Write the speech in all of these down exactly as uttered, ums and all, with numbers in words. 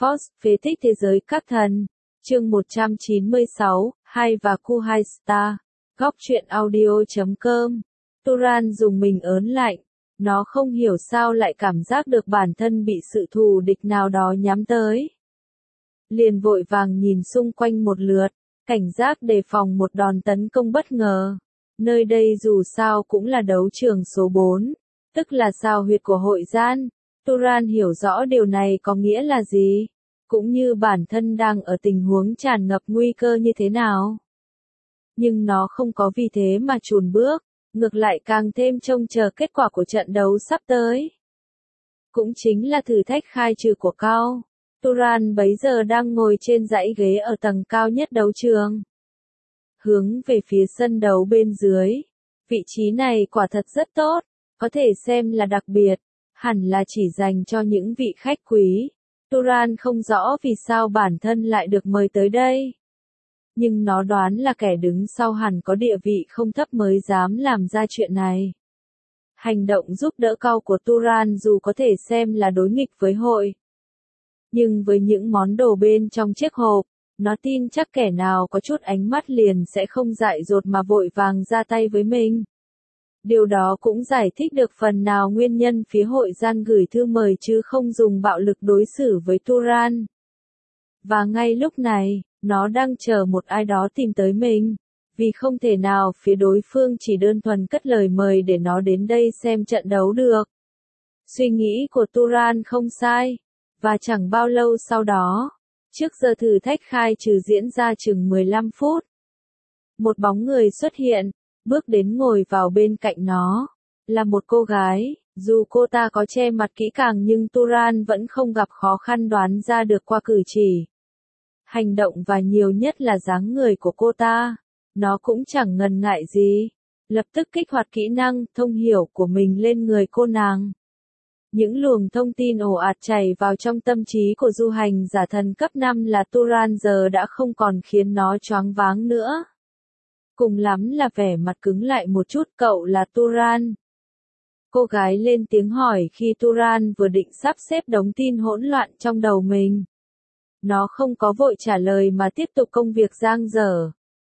Force, phế tích thế giới các thần. Chương một trăm chín mươi sáu, hai và Khu hai Star. Góc truyện audio chấm com. Turan dùng mình ớn lạnh. Nó không hiểu sao lại cảm giác được bản thân bị sự thù địch nào đó nhắm tới. Liền vội vàng nhìn xung quanh một lượt, cảnh giác đề phòng một đòn tấn công bất ngờ. Nơi đây dù sao cũng là đấu trường số bốn, tức là sao huyệt của hội gian. Turan hiểu rõ điều này có nghĩa là gì, cũng như bản thân đang ở tình huống tràn ngập nguy cơ như thế nào. Nhưng nó không có vì thế mà chùn bước, ngược lại càng thêm trông chờ kết quả của trận đấu sắp tới. Cũng chính là thử thách khai trừ của Cao. Turan bấy giờ đang ngồi trên dãy ghế ở tầng cao nhất đấu trường, hướng về phía sân đấu bên dưới. Vị trí này quả thật rất tốt, có thể xem là đặc biệt, hẳn là chỉ dành cho những vị khách quý. Turan không rõ vì sao bản thân lại được mời tới đây, nhưng nó đoán là kẻ đứng sau hẳn có địa vị không thấp mới dám làm ra chuyện này. Hành động giúp đỡ Cao của Turan dù có thể xem là đối nghịch với hội, nhưng với những món đồ bên trong chiếc hộp, nó tin chắc kẻ nào có chút ánh mắt liền sẽ không dại dột mà vội vàng ra tay với mình. Điều đó cũng giải thích được phần nào nguyên nhân phía hội gian gửi thư mời chứ không dùng bạo lực đối xử với Turan. Và ngay lúc này, nó đang chờ một ai đó tìm tới mình, vì không thể nào phía đối phương chỉ đơn thuần cất lời mời để nó đến đây xem trận đấu được. Suy nghĩ của Turan không sai, và chẳng bao lâu sau đó, trước giờ thử thách khai trừ diễn ra chừng mười lăm phút, một bóng người xuất hiện, bước đến ngồi vào bên cạnh nó, là một cô gái. Dù cô ta có che mặt kỹ càng nhưng Turan vẫn không gặp khó khăn đoán ra được qua cử chỉ, hành động và nhiều nhất là dáng người của cô ta. Nó cũng chẳng ngần ngại gì, lập tức kích hoạt kỹ năng thông hiểu của mình lên người cô nàng. Những luồng thông tin ồ ạt chảy vào trong tâm trí của du hành giả thần cấp năm là Turan giờ đã không còn khiến nó choáng váng nữa. Cùng lắm là vẻ mặt cứng lại một chút. Cậu là Turan? Cô gái lên tiếng hỏi khi Turan vừa định sắp xếp đống tin hỗn loạn trong đầu mình. Nó không có vội trả lời mà tiếp tục công việc dang dở.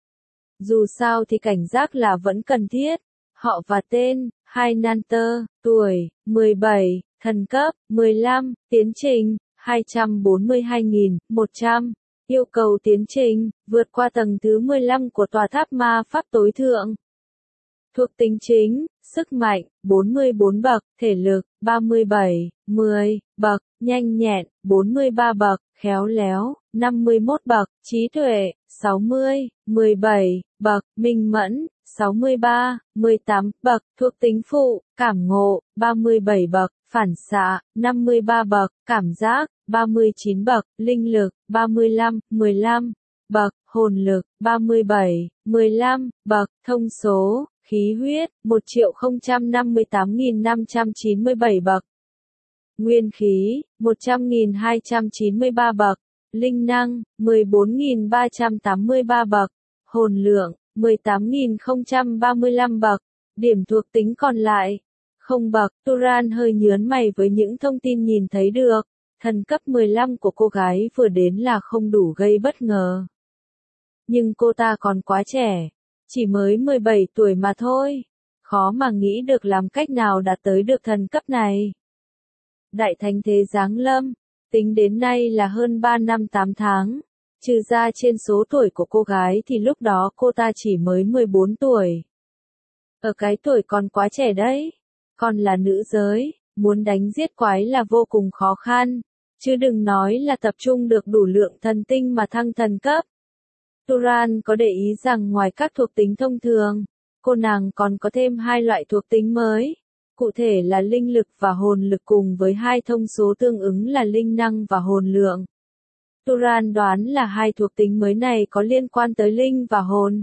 Dù sao thì cảnh giác là vẫn cần thiết. Họ và tên, hai Nanter, tuổi, mười bảy, thần cấp, mười lăm, tiến trình, hai trăm bốn mươi hai nghìn một trăm. Yêu cầu tiến trình, vượt qua tầng thứ mười lăm của tòa tháp ma pháp tối thượng. Thuộc tính chính, sức mạnh, bốn mươi bốn bậc, thể lực, ba mươi bảy, mười bậc, nhanh nhẹn, bốn mươi ba bậc, khéo léo, năm mươi mốt bậc, trí tuệ, sáu mươi, mười bảy bậc, minh mẫn, sáu mươi ba, mười tám bậc, thuộc tính phụ, cảm ngộ, ba mươi bảy bậc, phản xạ, năm mươi ba bậc, cảm giác, ba mươi chín bậc, linh lực, ba mươi lăm, mười lăm bậc, hồn lực, ba mươi bảy, mười lăm bậc, thông số, khí huyết, một triệu không trăm năm mươi tám nghìn năm trăm chín mươi bảy bậc. Nguyên khí, một trăm nghìn hai trăm chín mươi ba bậc. Linh năng, mười bốn nghìn ba trăm tám mươi ba bậc. Hồn lượng, mười tám nghìn không trăm ba mươi lăm bậc. Điểm thuộc tính còn lại, không bậc. Turan hơi nhớn mày với những thông tin nhìn thấy được. Thần cấp mười lăm của cô gái vừa đến là không đủ gây bất ngờ. Nhưng cô ta còn quá trẻ, chỉ mới mười bảy tuổi mà thôi. Khó mà nghĩ được làm cách nào đạt tới được thần cấp này. Đại thánh thế giáng lâm, tính đến nay là hơn ba năm tám tháng. Trừ ra trên số tuổi của cô gái thì lúc đó cô ta chỉ mới mười bốn tuổi. Ở cái tuổi còn quá trẻ đấy. Còn là nữ giới, muốn đánh giết quái là vô cùng khó khăn. Chứ đừng nói là tập trung được đủ lượng thần tinh mà thăng thần cấp. Turan có để ý rằng ngoài các thuộc tính thông thường, cô nàng còn có thêm hai loại thuộc tính mới. Cụ thể là linh lực và hồn lực cùng với hai thông số tương ứng là linh năng và hồn lượng. Turan đoán là hai thuộc tính mới này có liên quan tới linh và hồn.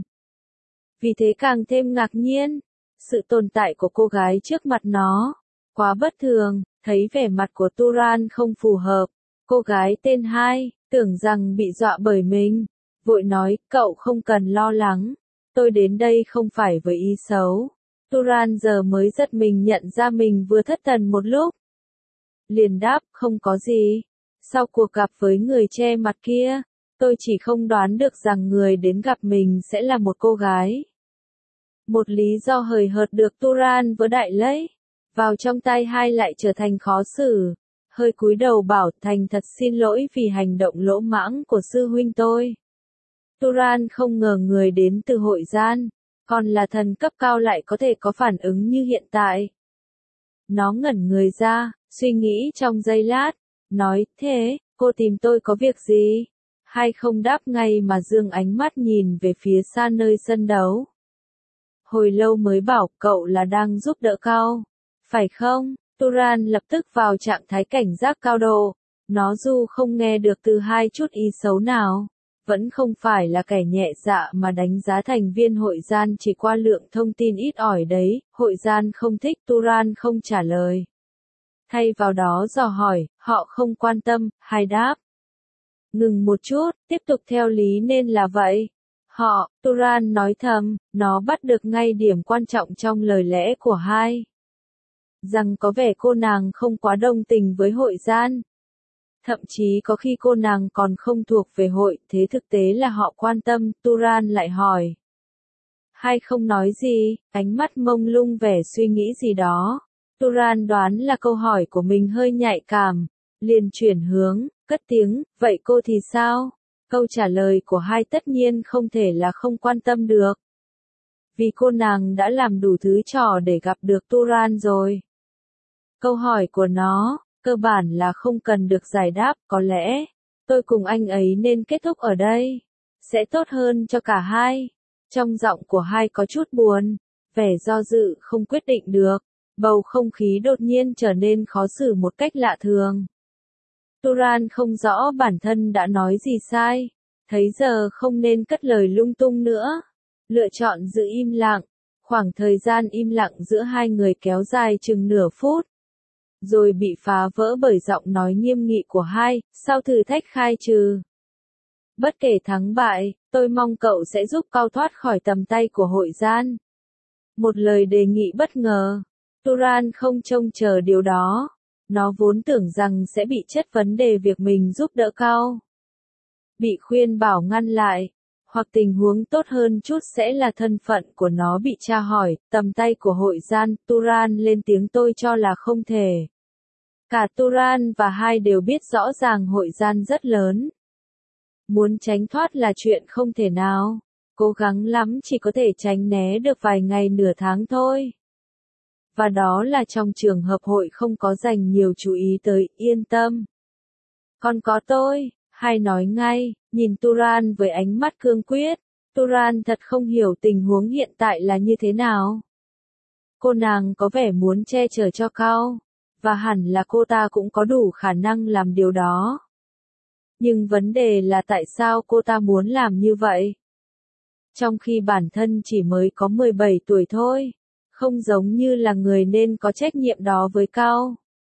Vì thế càng thêm ngạc nhiên, sự tồn tại của cô gái trước mặt nó quá bất thường. Thấy vẻ mặt của Turan không phù hợp, cô gái tên hai tưởng rằng bị dọa bởi mình, vội nói, cậu không cần lo lắng, tôi đến đây không phải với ý xấu. Turan giờ mới giật mình nhận ra mình vừa thất thần một lúc. Liền đáp, không có gì. Sau cuộc gặp với người che mặt kia, tôi chỉ không đoán được rằng người đến gặp mình sẽ là một cô gái. Một lý do hời hợt được Turan vỡ đại lấy vào trong tay hai lại trở thành khó xử. Hơi cúi đầu bảo thành thật xin lỗi vì hành động lỗ mãng của sư huynh tôi. Turan không ngờ người đến từ hội gian, còn là thần cấp cao lại có thể có phản ứng như hiện tại. Nó ngẩn người ra, suy nghĩ trong giây lát, nói, thế, cô tìm tôi có việc gì? Hay không đáp ngay mà dương ánh mắt nhìn về phía xa nơi sân đấu. Hồi lâu mới bảo cậu là đang giúp đỡ Cao, phải không? Turan lập tức vào trạng thái cảnh giác cao độ. Nó dù không nghe được từ hai chút ý xấu nào, vẫn không phải là kẻ nhẹ dạ mà đánh giá thành viên hội gian chỉ qua lượng thông tin ít ỏi đấy. Hội gian không thích Turan không trả lời. Thay vào đó dò hỏi, họ không quan tâm, hay đáp. Ngừng một chút, tiếp tục theo lý nên là vậy. Họ, Turan nói thầm, nó bắt được ngay điểm quan trọng trong lời lẽ của hai. Rằng có vẻ cô nàng không quá đồng tình với hội gian. Thậm chí có khi cô nàng còn không thuộc về hội, thế thực tế là họ quan tâm, Turan lại hỏi. Hay không nói gì, ánh mắt mông lung vẻ suy nghĩ gì đó. Turan đoán là câu hỏi của mình hơi nhạy cảm, liền chuyển hướng, cất tiếng, vậy cô thì sao? Câu trả lời của hai tất nhiên không thể là không quan tâm được. Vì cô nàng đã làm đủ thứ trò để gặp được Turan rồi. Câu hỏi của nó, cơ bản là không cần được giải đáp, có lẽ, tôi cùng anh ấy nên kết thúc ở đây. Sẽ tốt hơn cho cả hai. Trong giọng của hai có chút buồn, vẻ do dự không quyết định được. Bầu không khí đột nhiên trở nên khó xử một cách lạ thường. Turan không rõ bản thân đã nói gì sai, thấy giờ không nên cất lời lung tung nữa. Lựa chọn giữ im lặng, khoảng thời gian im lặng giữa hai người kéo dài chừng nửa phút. Rồi bị phá vỡ bởi giọng nói nghiêm nghị của hai, sau thử thách khai trừ. Bất kể thắng bại, tôi mong cậu sẽ giúp Cao thoát khỏi tầm tay của hội gian. Một lời đề nghị bất ngờ. Turan không trông chờ điều đó. Nó vốn tưởng rằng sẽ bị chất vấn đề việc mình giúp đỡ Cao. Bị khuyên bảo ngăn lại. Hoặc tình huống tốt hơn chút sẽ là thân phận của nó bị tra hỏi, tầm tay của hội gian. Turan lên tiếng tôi cho là không thể. Cả Turan và hai đều biết rõ ràng hội gian rất lớn. Muốn tránh thoát là chuyện không thể nào. Cố gắng lắm chỉ có thể tránh né được vài ngày nửa tháng thôi. Và đó là trong trường hợp hội không có dành nhiều chú ý tới, yên tâm. Còn có tôi, hai nói ngay, nhìn Turan với ánh mắt cương quyết. Turan thật không hiểu tình huống hiện tại là như thế nào. Cô nàng có vẻ muốn che chở cho Cao, và hẳn là cô ta cũng có đủ khả năng làm điều đó. Nhưng vấn đề là tại sao cô ta muốn làm như vậy? Trong khi bản thân chỉ mới có mười bảy tuổi thôi. Không giống như là người nên có trách nhiệm đó với Cao.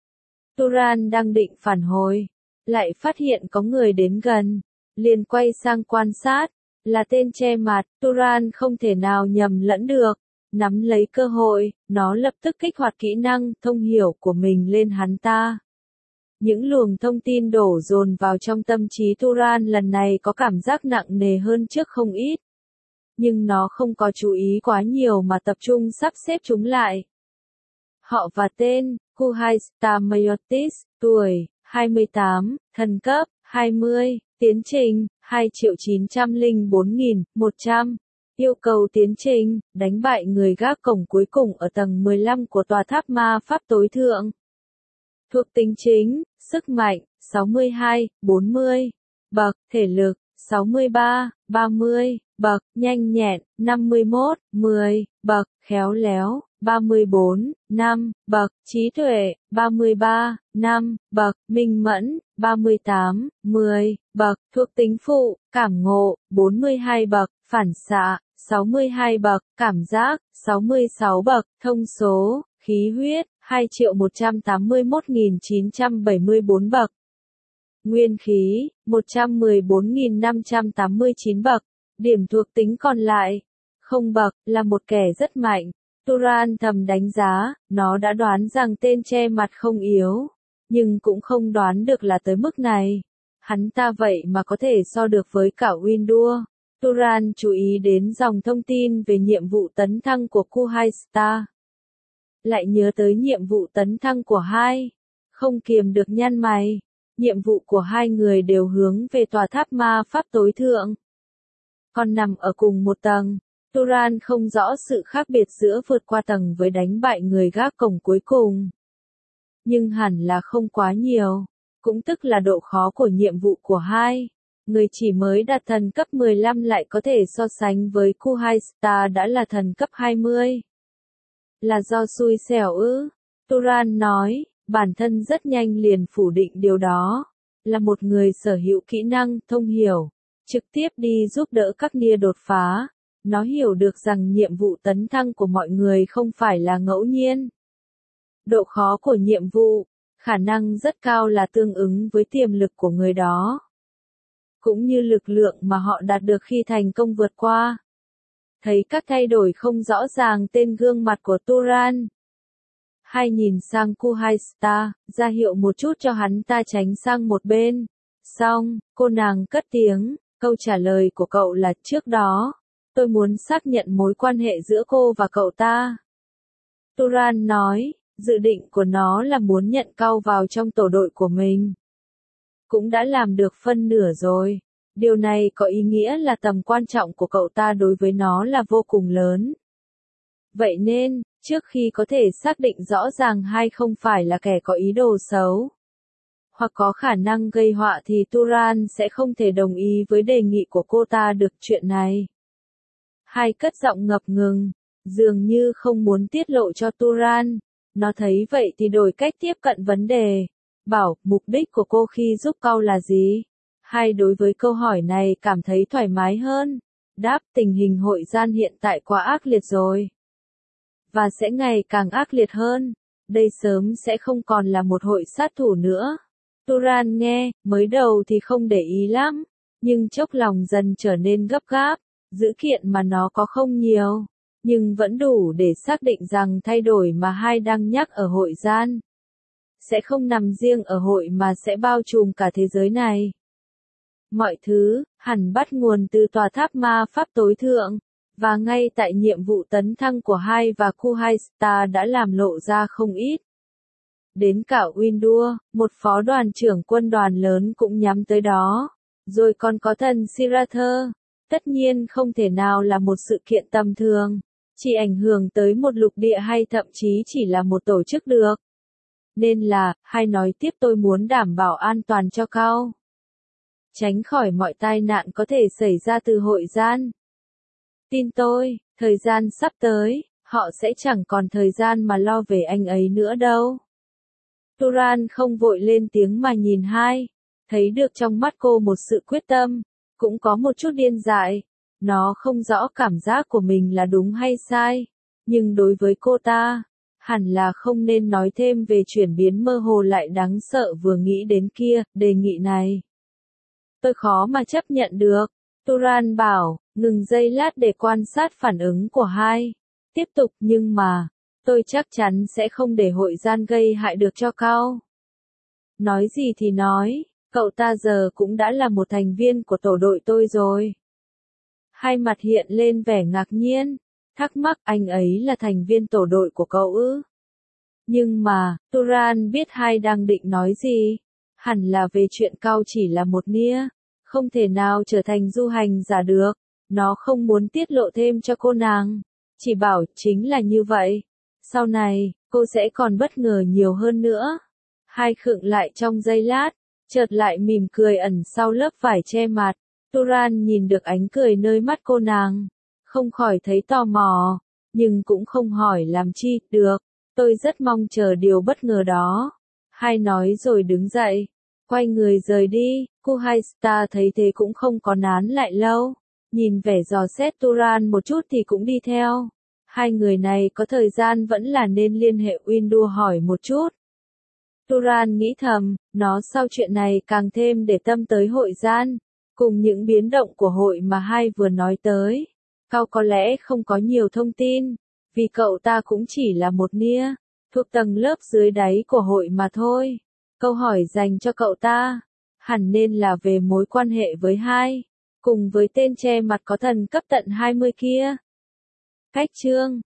Turan đang định phản hồi, lại phát hiện có người đến gần, liền quay sang quan sát, là tên che mặt. Turan không thể nào nhầm lẫn được, nắm lấy cơ hội, nó lập tức kích hoạt kỹ năng thông hiểu của mình lên hắn ta. Những luồng thông tin đổ dồn vào trong tâm trí Turan lần này có cảm giác nặng nề hơn trước không ít. Nhưng nó không có chú ý quá nhiều mà tập trung sắp xếp chúng lại. Họ và tên, Kuhaista Mayotis, tuổi, hai mươi tám, thần cấp, hai mươi, tiến trình, hai triệu chín trăm lẻ bốn nghìn một trăm. Yêu cầu tiến trình, đánh bại người gác cổng cuối cùng ở tầng mười lăm của tòa tháp ma pháp tối thượng. Thuộc tính chính, sức mạnh, sáu mươi hai, bốn mươi, bậc, thể lực, sáu mươi ba, ba mươi, bậc, nhanh nhẹn, năm mươi mốt, mười, bậc, khéo léo, ba mươi bốn, năm, bậc, trí tuệ, ba mươi ba, năm, bậc, minh mẫn, ba mươi tám, mười, bậc, thuộc tính phụ, cảm ngộ, bốn mươi hai bậc, phản xạ, sáu mươi hai bậc, cảm giác, sáu mươi sáu bậc, thông số, khí huyết, hai triệu một trăm tám mươi mốt nghìn chín trăm bảy mươi bốn bậc. Nguyên khí, một trăm mười bốn nghìn năm trăm tám mươi chín bậc. Điểm thuộc tính còn lại, không bậc, là một kẻ rất mạnh. Turan thầm đánh giá, nó đã đoán rằng tên che mặt không yếu. nhưng cũng không đoán được là tới mức này. Hắn ta vậy mà có thể so được với cả Windu. Turan chú ý đến dòng thông tin về nhiệm vụ tấn thăng của Kuhaista. Lại nhớ tới nhiệm vụ tấn thăng của hai. Không kiềm được nhăn mày. Nhiệm vụ của hai người đều hướng về tòa tháp ma pháp tối thượng. Còn nằm ở cùng một tầng. Turan không rõ sự khác biệt giữa vượt qua tầng với đánh bại người gác cổng cuối cùng. Nhưng hẳn là không quá nhiều. Cũng tức là độ khó của nhiệm vụ của hai. Người chỉ mới đạt thần cấp mười lăm lại có thể so sánh với Kuhaista đã là thần cấp hai mươi. Là do xui xẻo ư? Turan nói, bản thân rất nhanh liền phủ định điều đó. Là một người sở hữu kỹ năng, thông hiểu, trực tiếp đi giúp đỡ các nia đột phá. Nó hiểu được rằng nhiệm vụ tấn thăng của mọi người không phải là ngẫu nhiên. Độ khó của nhiệm vụ, khả năng rất cao là tương ứng với tiềm lực của người đó. Cũng như lực lượng mà họ đạt được khi thành công vượt qua. Thấy các thay đổi không rõ ràng tên gương mặt của Turan. Hai nhìn sang Kuhaista, ra hiệu một chút cho hắn ta tránh sang một bên. Xong, cô nàng cất tiếng, câu trả lời của cậu là trước đó. Tôi muốn xác nhận mối quan hệ giữa cô và cậu ta. Turan nói, dự định của nó là muốn nhận cậu vào trong tổ đội của mình. Cũng đã làm được phân nửa rồi. Điều này có ý nghĩa là tầm quan trọng của cậu ta đối với nó là vô cùng lớn. Vậy nên, trước khi có thể xác định rõ ràng hai không phải là kẻ có ý đồ xấu, hoặc có khả năng gây họa thì Turan sẽ không thể đồng ý với đề nghị của cô ta được chuyện này. Hai cất giọng ngập ngừng, dường như không muốn tiết lộ cho Turan. Nó thấy vậy thì đổi cách tiếp cận vấn đề. Bảo, mục đích của cô khi giúp cậu là gì? Hai đối với câu hỏi này cảm thấy thoải mái hơn. Đáp, tình hình hội gian hiện tại quá ác liệt rồi. Và sẽ ngày càng ác liệt hơn. Đây sớm sẽ không còn là một hội sát thủ nữa. Turan nghe, mới đầu thì không để ý lắm. Nhưng chốc lòng dần trở nên gấp gáp. Dữ kiện mà nó có không nhiều. Nhưng vẫn đủ để xác định rằng thay đổi mà hai đang nhắc ở hội gian. Sẽ không nằm riêng ở hội mà sẽ bao trùm cả thế giới này. Mọi thứ, hẳn bắt nguồn từ tòa tháp ma pháp tối thượng, và ngay tại nhiệm vụ tấn thăng của hai và Kuhaista đã làm lộ ra không ít. Đến cả Windu, một phó đoàn trưởng quân đoàn lớn cũng nhắm tới đó. Rồi còn có thần Sirather. Tất nhiên không thể nào là một sự kiện tầm thường, chỉ ảnh hưởng tới một lục địa hay thậm chí chỉ là một tổ chức được. Nên là, hai nói tiếp tôi muốn đảm bảo an toàn cho cậu. Tránh khỏi mọi tai nạn có thể xảy ra từ hội gian. Tin tôi, thời gian sắp tới, họ sẽ chẳng còn thời gian mà lo về anh ấy nữa đâu. Turan không vội lên tiếng mà nhìn hai, thấy được trong mắt cô một sự quyết tâm, cũng có một chút điên dại. Nó không rõ cảm giác của mình là đúng hay sai, nhưng đối với cô ta, hẳn là không nên nói thêm về chuyển biến mơ hồ lại đáng sợ vừa nghĩ đến kia, đề nghị này. Tôi khó mà chấp nhận được. Turan bảo, ngừng giây lát để quan sát phản ứng của hai. Tiếp tục, nhưng mà, tôi chắc chắn sẽ không để hội gian gây hại được cho cậu. Nói gì thì nói, cậu ta giờ cũng đã là một thành viên của tổ đội tôi rồi. Hai mặt hiện lên vẻ ngạc nhiên, thắc mắc anh ấy là thành viên tổ đội của cậu ư? Nhưng mà, Turan biết hai đang định nói gì. Hẳn là về chuyện cậu chỉ là một nia, không thể nào trở thành du hành giả được. Nó không muốn tiết lộ thêm cho cô nàng, chỉ bảo chính là như vậy. Sau này, cô sẽ còn bất ngờ nhiều hơn nữa. Hai khựng lại trong giây lát, chợt lại mỉm cười ẩn sau lớp vải che mặt. Turan nhìn được ánh cười nơi mắt cô nàng, không khỏi thấy tò mò, nhưng cũng không hỏi làm chi, được, tôi rất mong chờ điều bất ngờ đó. Hai nói rồi đứng dậy, quay người rời đi. Kuhaista thấy thế cũng không có nán lại lâu, nhìn vẻ dò xét Turan một chút thì cũng đi theo. Hai người này có thời gian vẫn là nên liên hệ Windu hỏi một chút. Turan nghĩ thầm, nó sau chuyện này càng thêm để tâm tới hội gian, cùng những biến động của hội mà hai vừa nói tới. Cậu có lẽ không có nhiều thông tin, vì cậu ta cũng chỉ là một nia, thuộc tầng lớp dưới đáy của hội mà thôi. Câu hỏi dành cho cậu ta, hẳn nên là về mối quan hệ với hai, cùng với tên che mặt có thần cấp tận hai mươi kia. Cách chương